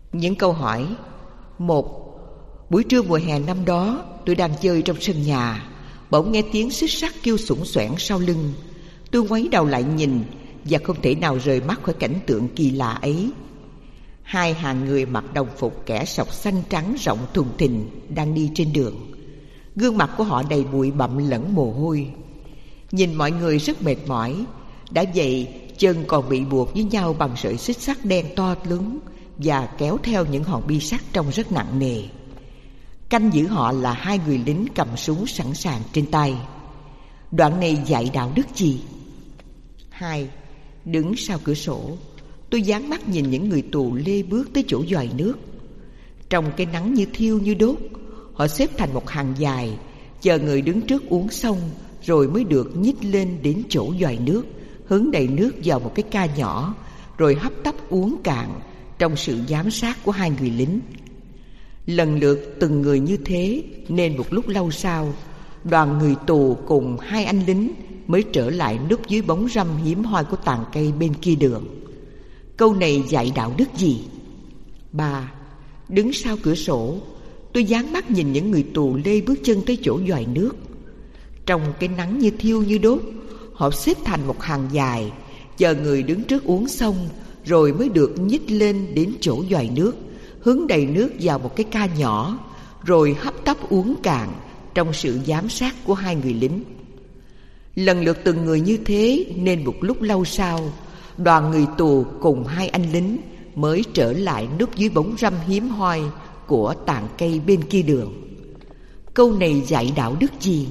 Những câu hỏi. 1. Buổi trưa mùa hè năm đó, tôi đang chơi trong sân nhà, bỗng nghe tiếng xích sắt kêu xủng xoẻng sau lưng. Tôi ngoáy đầu lại nhìn và không thể nào rời mắt khỏi cảnh tượng kỳ lạ ấy. 2 hàng người mặc đồng phục kẻ sọc xanh trắng rộng thùng thình đang đi trên đường. Gương mặt của họ đầy bụi bặm lẫn mồ hôi. Nhìn mọi người rất mệt mỏi. Đã vậy, chân còn bị buộc với nhau bằng sợi xích sắt đen to lớn và kéo theo những hòn bi sắt trông rất nặng nề. Canh giữ họ là 2 người lính cầm súng sẵn sàng trên tay. Đoạn này dạy đạo đức gì? 2. Đứng sau cửa sổ, tôi dán mắt nhìn những người tù lê bước tới chỗ giòi nước. Trong cái nắng như thiêu như đốt, họ xếp thành một hàng dài, chờ người đứng trước uống xong rồi mới được nhích lên đến chỗ giòi nước, hứng đầy nước vào một cái ca nhỏ, rồi hấp tấp uống cạn trong sự giám sát của 2 người lính. Lần lượt từng người như thế, nên một lúc lâu sau, đoàn người tù cùng 2 anh lính mới trở lại núp dưới bóng râm hiếm hoi của tàn cây bên kia đường. Câu này dạy đạo đức gì? 3. Đứng sau cửa sổ, tôi dán mắt nhìn những người tù lê bước chân tới chỗ giòi nước. Trong cái nắng như thiêu như đốt, họ xếp thành một hàng dài, chờ người đứng trước uống xong rồi mới được nhích lên đến chỗ giòi nước, hứng đầy nước vào một cái ca nhỏ, rồi hấp tấp uống cạn trong sự giám sát của 2 người lính. Lần lượt từng người như thế, nên một lúc lâu sau, đoàn người tù cùng 2 anh lính mới trở lại núp dưới bóng râm hiếm hoi của tàn cây bên kia đường. Câu này dạy đạo đức gì?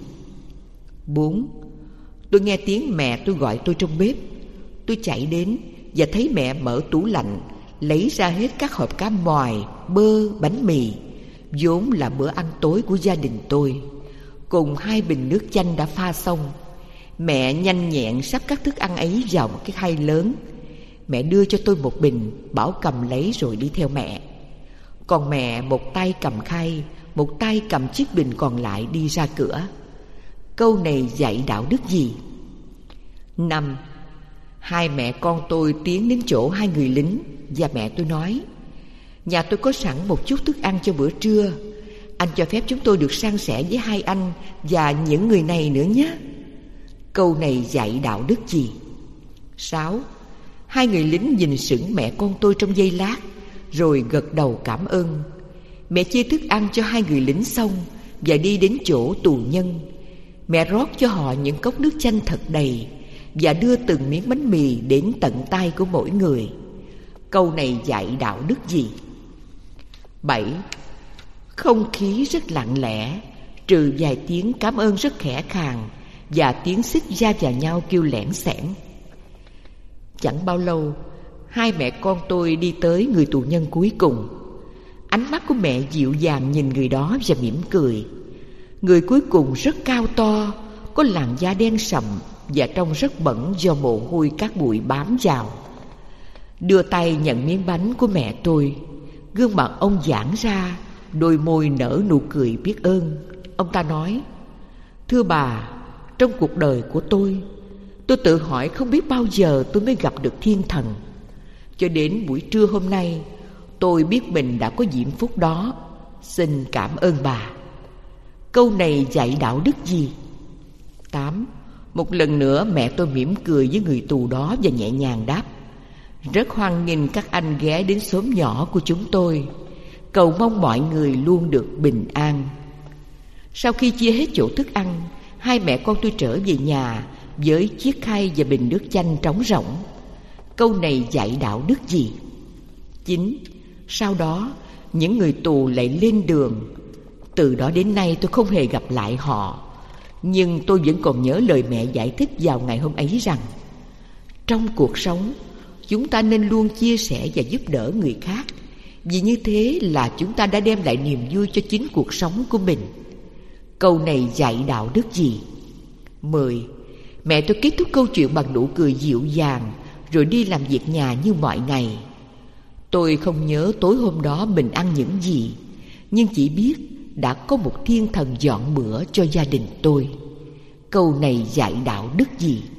4. Tôi nghe tiếng mẹ tôi gọi tôi trong bếp. Tôi chạy đến và thấy mẹ mở tủ lạnh, lấy ra hết các hộp cá mòi, bơ, bánh mì, vốn là bữa ăn tối của gia đình tôi, cùng 2 bình nước chanh đã pha xong. Mẹ nhanh nhẹn sắp các thức ăn ấy vào một cái khay lớn. Mẹ đưa cho tôi một bình, bảo cầm lấy rồi đi theo mẹ. Còn mẹ một tay cầm khay, một tay cầm chiếc bình còn lại đi ra cửa. Câu này dạy đạo đức gì? 5. 2 mẹ con tôi tiến đến chỗ 2 người lính và mẹ tôi nói: nhà tôi có sẵn một chút thức ăn cho bữa trưa. Anh cho phép chúng tôi được san sẻ với 2 anh và những người này nữa nhé. Câu này dạy đạo đức gì? 6. 2 người lính nhìn sững mẹ con tôi trong giây lát, rồi gật đầu cảm ơn. Mẹ chia thức ăn cho 2 người lính xong và đi đến chỗ tù nhân. Mẹ rót cho họ những cốc nước chanh thật đầy và đưa từng miếng bánh mì đến tận tay của mỗi người. Câu này dạy đạo đức gì? 7. Không khí rất lặng lẽ, trừ vài tiếng cảm ơn rất khẽ khàng và tiếng xích va vào nhau kêu lẻn xẻn. Chẳng bao lâu, 2 mẹ con tôi đi tới người tù nhân cuối cùng. Ánh mắt của mẹ dịu dàng nhìn người đó và mỉm cười. Người cuối cùng rất cao to, có làn da đen sậm và trông rất bẩn do mồ hôi các bụi bám vào. Đưa tay nhận miếng bánh của mẹ tôi. Gương mặt ông giãn ra, đôi môi nở nụ cười biết ơn. Ông ta nói: thưa bà, trong cuộc đời của tôi tự hỏi không biết bao giờ tôi mới gặp được thiên thần. Cho đến buổi trưa hôm nay, tôi biết mình đã có diễm phúc đó. Xin cảm ơn bà. Câu này dạy đạo đức gì? 8. Một lần nữa mẹ tôi mỉm cười với người tù đó và nhẹ nhàng đáp: rất hoan nghênh các anh ghé đến xóm nhỏ của chúng tôi. Cầu mong mọi người luôn được bình an. Sau khi chia hết chỗ thức ăn, 2 mẹ con tôi trở về nhà với chiếc khay và bình nước chanh trống rỗng. Câu này dạy đạo đức gì? 9. Sau đó, những người tù lại lên đường. Từ đó đến nay tôi không hề gặp lại họ, nhưng tôi vẫn còn nhớ lời mẹ giải thích vào ngày hôm ấy rằng: trong cuộc sống, chúng ta nên luôn chia sẻ và giúp đỡ người khác, vì như thế là chúng ta đã đem lại niềm vui cho chính cuộc sống của mình. Câu này dạy đạo đức gì? 10. Mẹ tôi kết thúc câu chuyện bằng nụ cười dịu dàng, rồi đi làm việc nhà như mọi ngày. Tôi không nhớ tối hôm đó mình ăn những gì, nhưng chỉ biết đã có một thiên thần dọn bữa cho gia đình tôi. Câu này dạy đạo đức gì?